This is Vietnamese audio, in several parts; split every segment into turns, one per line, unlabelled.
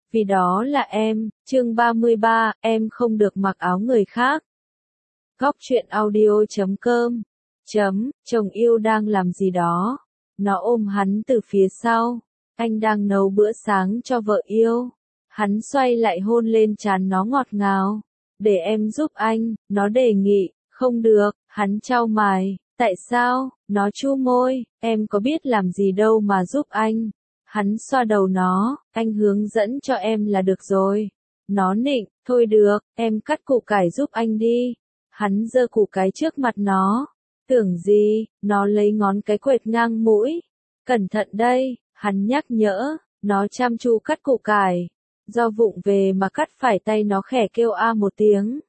Vì đó là em, chương 33, em không được mặc áo người khác. Góc truyện audio.com. Chồng yêu đang làm gì đó. Nó ôm hắn từ phía sau. Anh đang nấu bữa sáng cho vợ yêu. Hắn xoay lại hôn lên trán nó ngọt ngào. Để em giúp anh, nó đề nghị. Không được, hắn chau mày. Tại sao? Nó chu môi. Em có biết làm gì đâu mà giúp anh. Hắn xoa đầu nó, anh hướng dẫn cho em là được rồi. Nó nịnh, thôi được, em cắt củ cải giúp anh đi. Hắn giơ củ cải trước mặt nó. Tưởng gì, nó lấy ngón cái quệt ngang mũi. Cẩn thận đây, hắn nhắc nhở, nó chăm chú cắt củ cải. Do vụng về mà cắt phải tay nó khẽ kêu a một tiếng.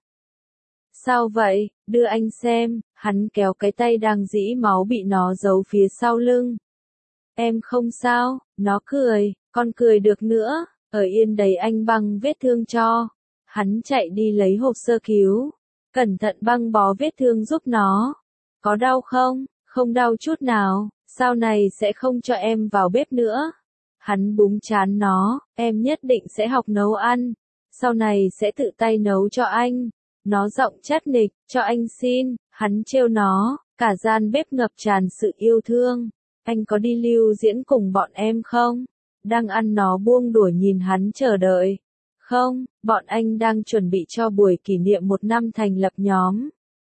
Sao vậy, đưa anh xem, hắn kéo cái tay đang rỉ máu bị nó giấu phía sau lưng. Em không sao, nó cười, con cười được nữa, ở yên đấy anh băng vết thương cho. Hắn chạy đi lấy hộp sơ cứu, cẩn thận băng bó vết thương giúp nó. Có đau không? Không đau chút nào, sau này sẽ không cho em vào bếp nữa. Hắn búng trán nó, em nhất định sẽ học nấu ăn, sau này sẽ tự tay nấu cho anh. Nó giọng chát nịch, cho anh xin, hắn trêu nó, cả gian bếp ngập tràn sự yêu thương. Anh có đi lưu diễn cùng bọn em không? Đang ăn nó buông đuổi nhìn hắn chờ đợi. Không, bọn anh đang chuẩn bị cho buổi kỷ niệm 1 năm thành lập nhóm.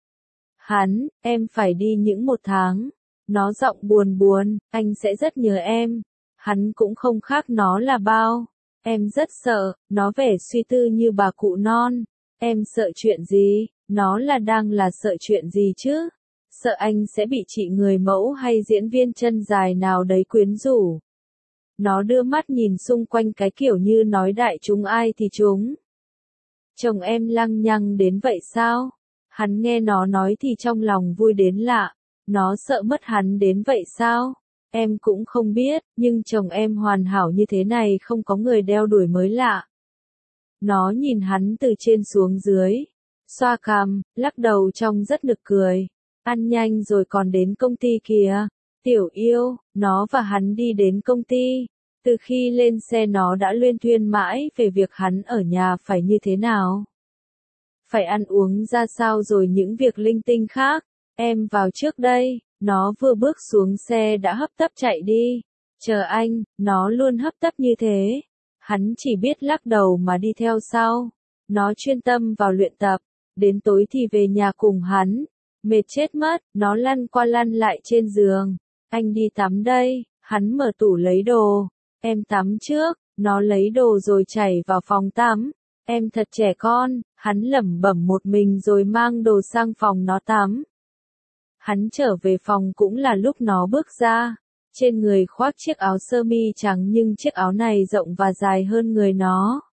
Hắn, em phải đi những 1 tháng. Nó giọng buồn buồn, anh sẽ rất nhớ em. Hắn cũng không khác nó là bao. Em rất sợ, nó vẻ suy tư như bà cụ non. Em sợ chuyện gì? Nó đang sợ chuyện gì chứ? Sợ anh sẽ bị chị người mẫu hay diễn viên chân dài nào đấy quyến rũ. Nó đưa mắt nhìn xung quanh cái kiểu như nói đại chúng ai thì chúng. Chồng em lăng nhăng đến vậy sao? Hắn nghe nó nói thì trong lòng vui đến lạ. Nó sợ mất hắn đến vậy sao? Em cũng không biết, nhưng chồng em hoàn hảo như thế này không có người đeo đuổi mới lạ. Nó nhìn hắn từ trên xuống dưới. Xoa cằm, lắc đầu trông rất nực cười. Ăn nhanh rồi còn đến công ty kìa. Tiểu yêu, nó và hắn đi đến công ty. Từ khi lên xe nó đã luyên thuyên mãi về việc hắn ở nhà phải như thế nào. Phải ăn uống ra sao rồi những việc linh tinh khác. Em vào trước đây, nó vừa bước xuống xe đã hấp tấp chạy đi. Chờ anh, nó luôn hấp tấp như thế. Hắn chỉ biết lắc đầu mà đi theo sau. Nó chuyên tâm vào luyện tập. Đến tối thì về nhà cùng hắn. Mệt chết mất, nó lăn qua lăn lại trên giường. Anh đi tắm đây, hắn mở tủ lấy đồ. Em tắm trước, nó lấy đồ rồi chảy vào phòng tắm. Em thật trẻ con, hắn lẩm bẩm một mình rồi mang đồ sang phòng nó tắm. Hắn trở về phòng cũng là lúc nó bước ra. Trên người khoác chiếc áo sơ mi trắng nhưng chiếc áo này rộng và dài hơn người nó.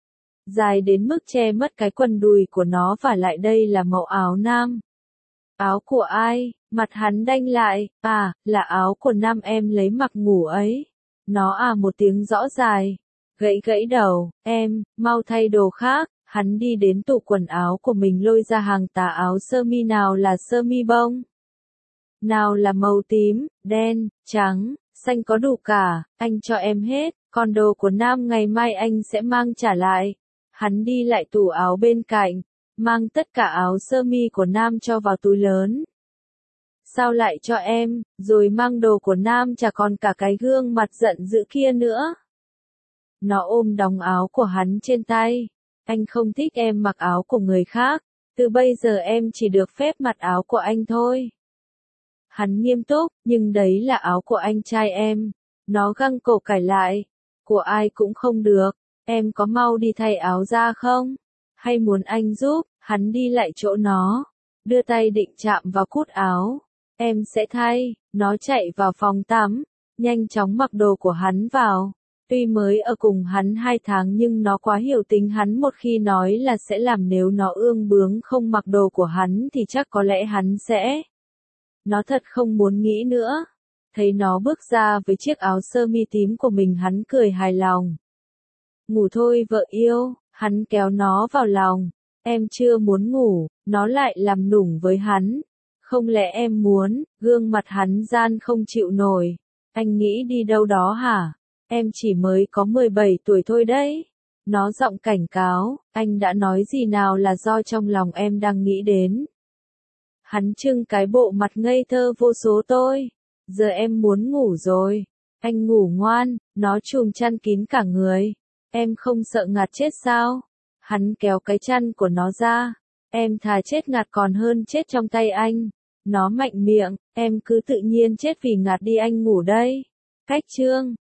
Dài đến mức che mất cái quần đùi của nó và lại đây là mẫu áo nam. Áo của ai? Mặt hắn đanh lại, à, là áo của nam em lấy mặc ngủ ấy. Nó một tiếng rõ dài. Gãy đầu, em, mau thay đồ khác. Hắn đi đến tủ quần áo của mình lôi ra hàng tà áo sơ mi, nào là sơ mi bông, nào là màu tím, đen, trắng, xanh có đủ cả, anh cho em hết, còn đồ của nam ngày mai anh sẽ mang trả lại. Hắn đi lại tủ áo bên cạnh, mang tất cả áo sơ mi của nam cho vào túi lớn. Sao lại cho em, rồi mang đồ của nam chả còn cả cái gương mặt giận dữ kia nữa. Nó ôm đóng áo của hắn trên tay. Anh không thích em mặc áo của người khác, từ bây giờ em chỉ được phép mặc áo của anh thôi. Hắn nghiêm túc, nhưng đấy là áo của anh trai em. Nó găng cổ cải lại. Của ai cũng không được, em có mau đi thay áo ra không? Hay muốn anh giúp? Hắn đi lại chỗ nó, đưa tay định chạm vào cút áo. Em sẽ thay. Nó chạy vào phòng tắm, nhanh chóng mặc đồ của hắn vào. Tuy mới ở cùng hắn 2 tháng nhưng nó quá hiểu tính hắn, một khi nói là sẽ làm, nếu nó ương bướng không mặc đồ của hắn thì chắc có lẽ hắn sẽ. Nó thật không muốn nghĩ nữa. Thấy nó bước ra với chiếc áo sơ mi tím của mình, hắn cười hài lòng. Ngủ thôi vợ yêu, hắn kéo nó vào lòng. Em chưa muốn ngủ, nó lại làm nũng với hắn. Không lẽ em muốn? Gương mặt hắn gian không chịu nổi. Anh nghĩ đi đâu đó hả? Em chỉ mới có 17 tuổi thôi đấy. Nó giọng cảnh cáo, anh đã nói gì nào là do trong lòng em đang nghĩ đến. Hắn trưng cái bộ mặt ngây thơ vô số tôi. Giờ em muốn ngủ rồi. Anh ngủ ngoan, nó chùm chăn kín cả người. Em không sợ ngạt chết sao? Hắn kéo cái chăn của nó ra. Em thà chết ngạt còn hơn chết trong tay anh. Nó mạnh miệng, em cứ tự nhiên chết vì ngạt đi anh ngủ đây. Cách chương